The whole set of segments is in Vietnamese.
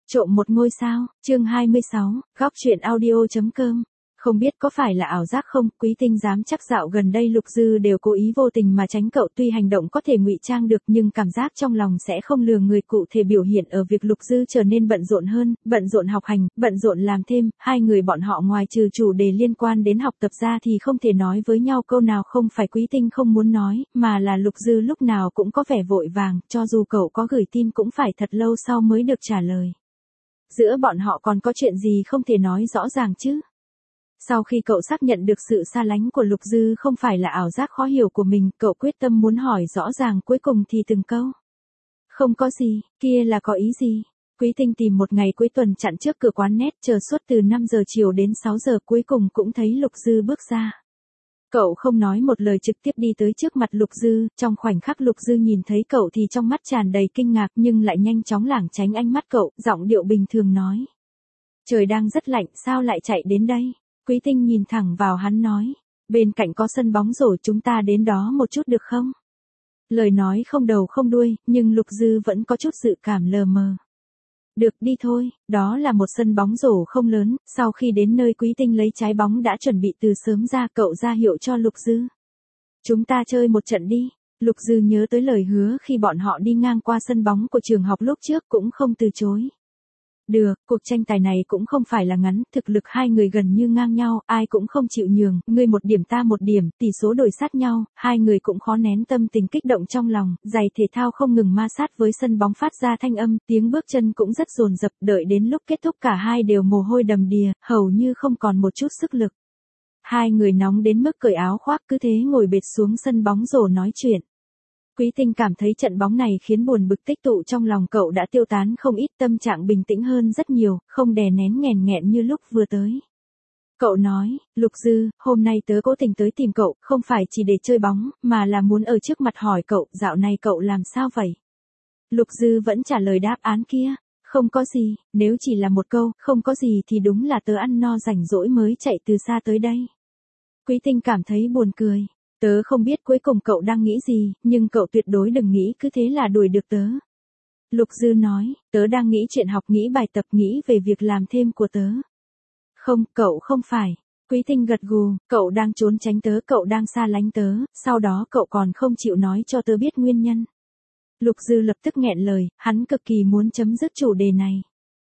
Trộm một ngôi sao, chương 26, góc truyện audio.com. Không biết có phải là ảo giác không, Quý Tinh dám chắc dạo gần đây Lục Dư đều cố ý vô tình mà tránh cậu, tuy hành động có thể ngụy trang được nhưng cảm giác trong lòng sẽ không lừa người. Cụ thể biểu hiện ở việc Lục Dư trở nên bận rộn hơn, bận rộn học hành, bận rộn làm thêm, hai người bọn họ ngoài trừ chủ đề liên quan đến học tập ra thì không thể nói với nhau câu nào. Không phải Quý Tinh không muốn nói, mà là Lục Dư lúc nào cũng có vẻ vội vàng, cho dù cậu có gửi tin cũng phải thật lâu sau mới được trả lời. Giữa bọn họ còn có chuyện gì không thể nói rõ ràng chứ? Sau khi cậu xác nhận được sự xa lánh của Lục Dư không phải là ảo giác khó hiểu của mình, cậu quyết tâm muốn hỏi rõ ràng cuối cùng thì từng câu. Không có gì, kia là có ý gì? Quý Tinh tìm một ngày cuối tuần chặn trước cửa quán net, chờ suốt từ 5 giờ chiều đến 6 giờ, cuối cùng cũng thấy Lục Dư bước ra. Cậu không nói một lời trực tiếp đi tới trước mặt Lục Dư, trong khoảnh khắc Lục Dư nhìn thấy cậu thì trong mắt tràn đầy kinh ngạc nhưng lại nhanh chóng lảng tránh ánh mắt cậu, giọng điệu bình thường nói. Trời đang rất lạnh, sao lại chạy đến đây? Quý Tinh nhìn thẳng vào hắn nói, bên cạnh có sân bóng rổ, chúng ta đến đó một chút được không? Lời nói không đầu không đuôi, nhưng Lục Dư vẫn có chút dự cảm lờ mờ. Được, đi thôi. Đó là một sân bóng rổ không lớn, sau khi đến nơi Quý Tinh lấy trái bóng đã chuẩn bị từ sớm ra, cậu ra hiệu cho Lục Dư. Chúng ta chơi một trận đi. Lục Dư nhớ tới lời hứa khi bọn họ đi ngang qua sân bóng của trường học lúc trước cũng không từ chối. Được, cuộc tranh tài này cũng không phải là ngắn, thực lực hai người gần như ngang nhau, ai cũng không chịu nhường, ngươi một điểm ta một điểm, tỷ số đổi sát nhau, hai người cũng khó nén tâm tình kích động trong lòng, giày thể thao không ngừng ma sát với sân bóng phát ra thanh âm, tiếng bước chân cũng rất dồn dập, đợi đến lúc kết thúc cả hai đều mồ hôi đầm đìa, hầu như không còn một chút sức lực. Hai người nóng đến mức cởi áo khoác cứ thế ngồi bệt xuống sân bóng rổ nói chuyện. Quý Tinh cảm thấy trận bóng này khiến buồn bực tích tụ trong lòng cậu đã tiêu tán không ít, tâm trạng bình tĩnh hơn rất nhiều, không đè nén nghèn nghẹn như lúc vừa tới. Cậu nói, Lục Dư, hôm nay tớ cố tình tới tìm cậu, không phải chỉ để chơi bóng, mà là muốn ở trước mặt hỏi cậu, dạo này cậu làm sao vậy? Lục Dư vẫn trả lời đáp án kia, không có gì, nếu chỉ là một câu, không có gì thì đúng là tớ ăn no rảnh rỗi mới chạy từ xa tới đây. Quý Tinh cảm thấy buồn cười. Tớ không biết cuối cùng cậu đang nghĩ gì, nhưng cậu tuyệt đối đừng nghĩ cứ thế là đuổi được tớ. Lục Dư nói, tớ đang nghĩ chuyện học, nghĩ bài tập, nghĩ về việc làm thêm của tớ. Không, cậu không phải. Quý Tinh gật gù, cậu đang trốn tránh tớ, cậu đang xa lánh tớ, sau đó cậu còn không chịu nói cho tớ biết nguyên nhân. Lục Dư lập tức nghẹn lời, hắn cực kỳ muốn chấm dứt chủ đề này.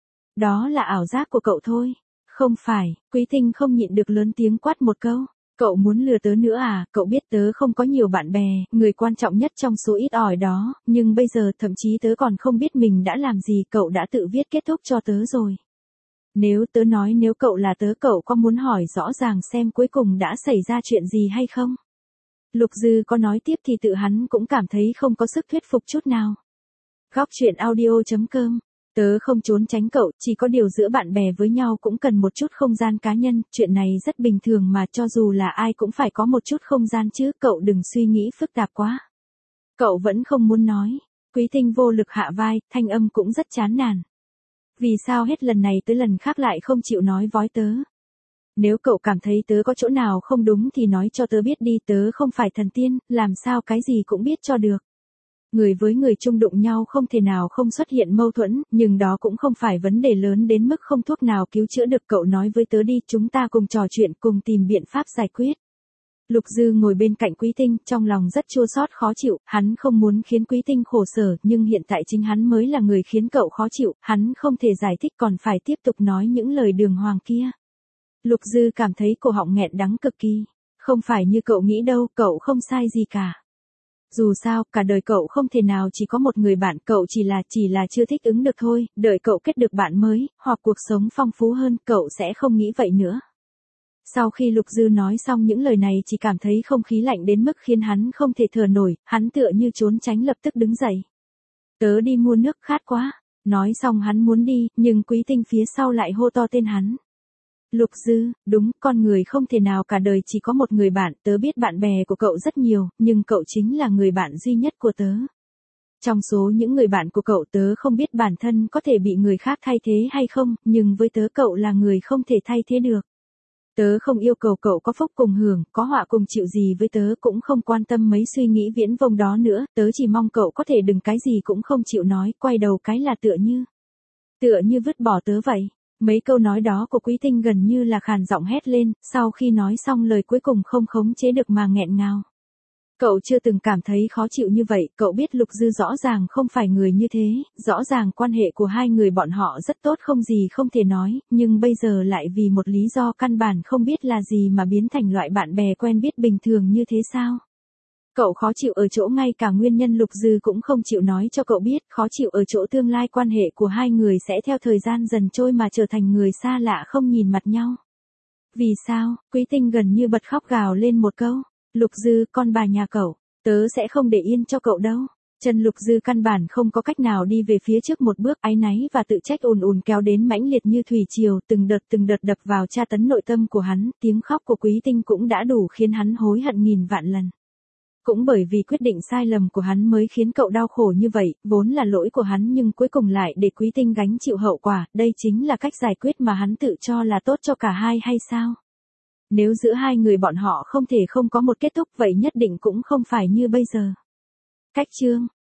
Đó là ảo giác của cậu thôi. Không phải, Quý Tinh không nhịn được lớn tiếng quát một câu. Cậu muốn lừa tớ nữa à, cậu biết tớ không có nhiều bạn bè, người quan trọng nhất trong số ít ỏi đó, nhưng bây giờ thậm chí tớ còn không biết mình đã làm gì, cậu đã tự viết kết thúc cho tớ rồi. Nếu tớ nói nếu cậu là tớ, cậu có muốn hỏi rõ ràng xem cuối cùng đã xảy ra chuyện gì hay không? Lục Dư có nói tiếp thì tự hắn cũng cảm thấy không có sức thuyết phục chút nào. Góc truyện audio.com. Tớ không trốn tránh cậu, chỉ có điều giữa bạn bè với nhau cũng cần một chút không gian cá nhân, chuyện này rất bình thường mà, cho dù là ai cũng phải có một chút không gian chứ, cậu đừng suy nghĩ phức tạp quá. Cậu vẫn không muốn nói. Quý Tinh vô lực hạ vai, thanh âm cũng rất chán nản. Vì sao hết lần này tới lần khác lại không chịu nói với tớ? Nếu cậu cảm thấy tớ có chỗ nào không đúng thì nói cho tớ biết đi, tớ không phải thần tiên, làm sao cái gì cũng biết cho được. Người với người chung đụng nhau không thể nào không xuất hiện mâu thuẫn, nhưng đó cũng không phải vấn đề lớn đến mức không thuốc nào cứu chữa được, cậu nói với tớ đi, chúng ta cùng trò chuyện, cùng tìm biện pháp giải quyết. Lục Dư ngồi bên cạnh Quý Tinh, trong lòng rất chua xót khó chịu, hắn không muốn khiến Quý Tinh khổ sở, nhưng hiện tại chính hắn mới là người khiến cậu khó chịu, hắn không thể giải thích còn phải tiếp tục nói những lời đường hoàng kia. Lục Dư cảm thấy cổ họng nghẹn đắng cực kỳ. Không phải như cậu nghĩ đâu, cậu không sai gì cả. Dù sao, cả đời cậu không thể nào chỉ có một người bạn, cậu chỉ là chưa thích ứng được thôi, đợi cậu kết được bạn mới, hoặc cuộc sống phong phú hơn, cậu sẽ không nghĩ vậy nữa. Sau khi Lục Dư nói xong những lời này chỉ cảm thấy không khí lạnh đến mức khiến hắn không thể thở nổi, hắn tựa như trốn tránh lập tức đứng dậy. Tớ đi mua nước, khát quá. Nói xong hắn muốn đi, nhưng Quý Tinh phía sau lại hô to tên hắn. Lục Dư, đúng, con người không thể nào cả đời chỉ có một người bạn, tớ biết bạn bè của cậu rất nhiều, nhưng cậu chính là người bạn duy nhất của tớ. Trong số những người bạn của cậu, tớ không biết bản thân có thể bị người khác thay thế hay không, nhưng với tớ cậu là người không thể thay thế được. Tớ không yêu cầu cậu có phúc cùng hưởng, có họa cùng chịu gì với tớ, cũng không quan tâm mấy suy nghĩ viễn vông đó nữa, tớ chỉ mong cậu có thể đừng cái gì cũng không chịu nói, quay đầu cái là tựa như Tựa như vứt bỏ tớ vậy. Mấy câu nói đó của Quý Tinh gần như là khàn giọng hét lên, sau khi nói xong lời cuối cùng không khống chế được mà nghẹn ngào. Cậu chưa từng cảm thấy khó chịu như vậy, cậu biết Lục Dư rõ ràng không phải người như thế, rõ ràng quan hệ của hai người bọn họ rất tốt không gì không thể nói, nhưng bây giờ lại vì một lý do căn bản không biết là gì mà biến thành loại bạn bè quen biết bình thường như thế sao? Cậu khó chịu ở chỗ ngay cả nguyên nhân Lục Dư cũng không chịu nói cho cậu biết, khó chịu ở chỗ tương lai quan hệ của hai người sẽ theo thời gian dần trôi mà trở thành người xa lạ không nhìn mặt nhau. Vì sao? Quý Tinh gần như bật khóc gào lên một câu. Lục Dư, con bà nhà cậu, tớ sẽ không để yên cho cậu đâu. Chân Lục Dư căn bản không có cách nào đi về phía trước một bước, áy náy và tự trách ùn ùn kéo đến mãnh liệt như thủy triều, từng đợt đập vào tra tấn nội tâm của hắn, tiếng khóc của Quý Tinh cũng đã đủ khiến hắn hối hận nghìn vạn lần. Cũng bởi vì quyết định sai lầm của hắn mới khiến cậu đau khổ như vậy, vốn là lỗi của hắn nhưng cuối cùng lại để Quý Tinh gánh chịu hậu quả, đây chính là cách giải quyết mà hắn tự cho là tốt cho cả hai hay sao? Nếu giữa hai người bọn họ không thể không có một kết thúc vậy nhất định cũng không phải như bây giờ. Cách chương